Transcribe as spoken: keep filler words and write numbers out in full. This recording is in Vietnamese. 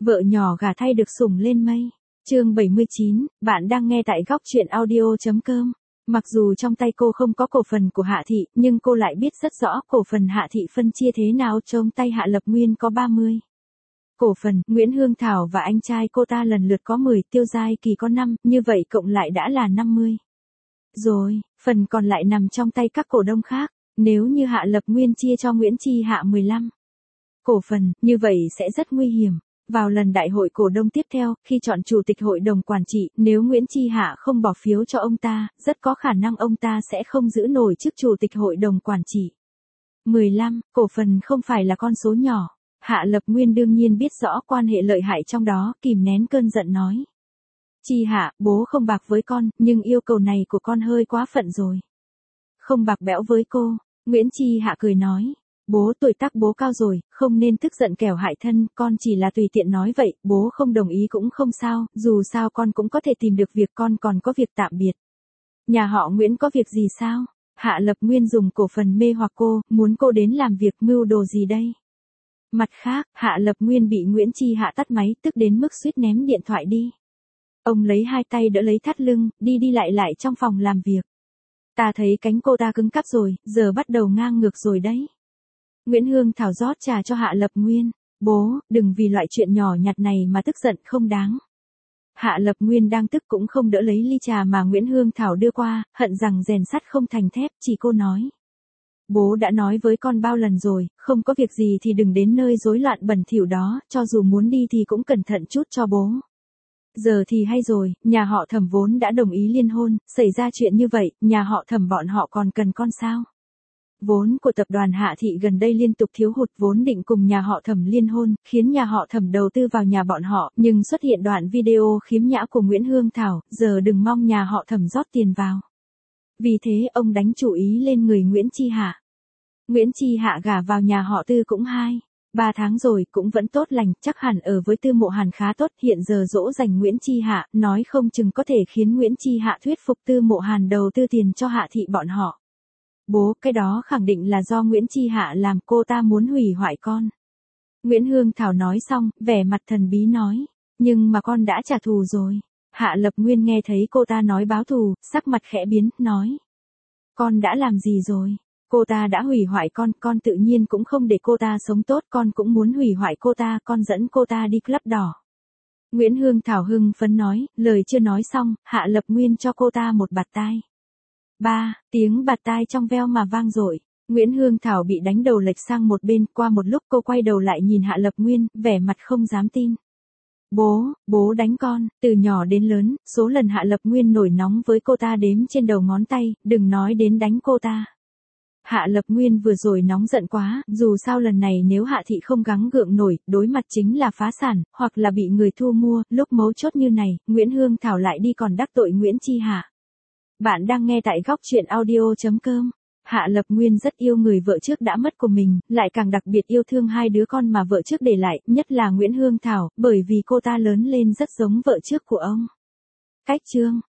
Vợ nhỏ gả thay được sủng lên mây. Chương bảy mươi chín, bạn đang nghe tại góc truyện audio.com. Mặc dù trong tay cô không có cổ phần của Hạ Thị, nhưng cô lại biết rất rõ cổ phần Hạ Thị phân chia thế nào. Trong tay Hạ Lập Nguyên có ba mươi cổ phần, Nguyễn Hương Thảo và anh trai cô ta lần lượt có mười, Tiêu Giai Kỳ có năm, như vậy cộng lại đã là năm mươi. Rồi, phần còn lại nằm trong tay các cổ đông khác. Nếu như Hạ Lập Nguyên chia cho Nguyễn Chi Hạ mười lăm cổ phần, như vậy sẽ rất nguy hiểm. Vào lần đại hội cổ đông tiếp theo, khi chọn chủ tịch hội đồng quản trị, nếu Nguyễn Chi Hạ không bỏ phiếu cho ông ta, rất có khả năng ông ta sẽ không giữ nổi chức chủ tịch hội đồng quản trị. mười lăm cổ phần không phải là con số nhỏ. Hạ Lập Nguyên đương nhiên biết rõ quan hệ lợi hại trong đó, kìm nén cơn giận nói. Chi Hạ, bố không bạc với con, nhưng yêu cầu này của con hơi quá phận rồi. Không bạc bẽo với cô, Nguyễn Chi Hạ cười nói. Bố, tuổi tác bố cao rồi, không nên tức giận kẻo hại thân, con chỉ là tùy tiện nói vậy, bố không đồng ý cũng không sao, dù sao con cũng có thể tìm được việc, con còn có việc tạm biệt. Nhà họ Nguyễn có việc gì sao? Hạ Lập Nguyên dùng cổ phần mê hoặc cô, muốn cô đến làm việc mưu đồ gì đây? Mặt khác, Hạ Lập Nguyên bị Nguyễn Chi Hạ tắt máy, tức đến mức suýt ném điện thoại đi. Ông lấy hai tay đỡ lấy thắt lưng, đi đi lại lại trong phòng làm việc. Ta thấy cánh cô ta cứng cáp rồi, giờ bắt đầu ngang ngược rồi đấy. Nguyễn Hương Thảo rót trà cho Hạ Lập Nguyên. Bố, đừng vì loại chuyện nhỏ nhặt này mà tức giận, không đáng. Hạ Lập Nguyên đang tức cũng không đỡ lấy ly trà mà Nguyễn Hương Thảo đưa qua, hận rằng rèn sắt không thành thép, chỉ cô nói. Bố đã nói với con bao lần rồi, không có việc gì thì đừng đến nơi rối loạn bẩn thỉu đó, cho dù muốn đi thì cũng cẩn thận chút cho bố. Giờ thì hay rồi, nhà họ Thẩm vốn đã đồng ý liên hôn, xảy ra chuyện như vậy, nhà họ Thẩm bọn họ còn cần con sao? Vốn của tập đoàn Hạ Thị gần đây liên tục thiếu hụt, vốn định cùng nhà họ Thẩm liên hôn, khiến nhà họ Thẩm đầu tư vào nhà bọn họ, nhưng xuất hiện đoạn video khiếm nhã của Nguyễn Hương Thảo, giờ đừng mong nhà họ Thẩm rót tiền vào. Vì thế ông đánh chủ ý lên người Nguyễn Chi Hạ. Nguyễn Chi Hạ gả vào nhà họ Tư cũng hai, ba tháng rồi, cũng vẫn tốt lành, chắc hẳn ở với Tư Mộ Hàn khá tốt, hiện giờ dỗ dành Nguyễn Chi Hạ, nói không chừng có thể khiến Nguyễn Chi Hạ thuyết phục Tư Mộ Hàn đầu tư tiền cho Hạ Thị bọn họ. Bố, cái đó khẳng định là do Nguyễn Chi Hạ làm, cô ta muốn hủy hoại con. Nguyễn Hương Thảo nói xong, vẻ mặt thần bí nói, nhưng mà con đã trả thù rồi. Hạ Lập Nguyên nghe thấy cô ta nói báo thù, sắc mặt khẽ biến, nói. Con đã làm gì rồi? Cô ta đã hủy hoại con, con tự nhiên cũng không để cô ta sống tốt, con cũng muốn hủy hoại cô ta, con dẫn cô ta đi club đỏ. Nguyễn Hương Thảo hưng phấn nói, lời chưa nói xong, Hạ Lập Nguyên cho cô ta một bạt tai. Ba, tiếng bạt tai trong veo mà vang dội. Nguyễn Hương Thảo bị đánh đầu lệch sang một bên, qua một lúc cô quay đầu lại nhìn Hạ Lập Nguyên, vẻ mặt không dám tin. Bố, bố đánh con, từ nhỏ đến lớn, số lần Hạ Lập Nguyên nổi nóng với cô ta đếm trên đầu ngón tay, đừng nói đến đánh cô ta. Hạ Lập Nguyên vừa rồi nóng giận quá, dù sao lần này nếu Hạ Thị không gắng gượng nổi, đối mặt chính là phá sản, hoặc là bị người thu mua, lúc mấu chốt như này, Nguyễn Hương Thảo lại đi còn đắc tội Nguyễn Chi Hạ. Bạn đang nghe tại góc truyện audio.com. Hạ Lập Nguyên rất yêu người vợ trước đã mất của mình, lại càng đặc biệt yêu thương hai đứa con mà vợ trước để lại, nhất là Nguyễn Hương Thảo, bởi vì cô ta lớn lên rất giống vợ trước của ông. Cách chương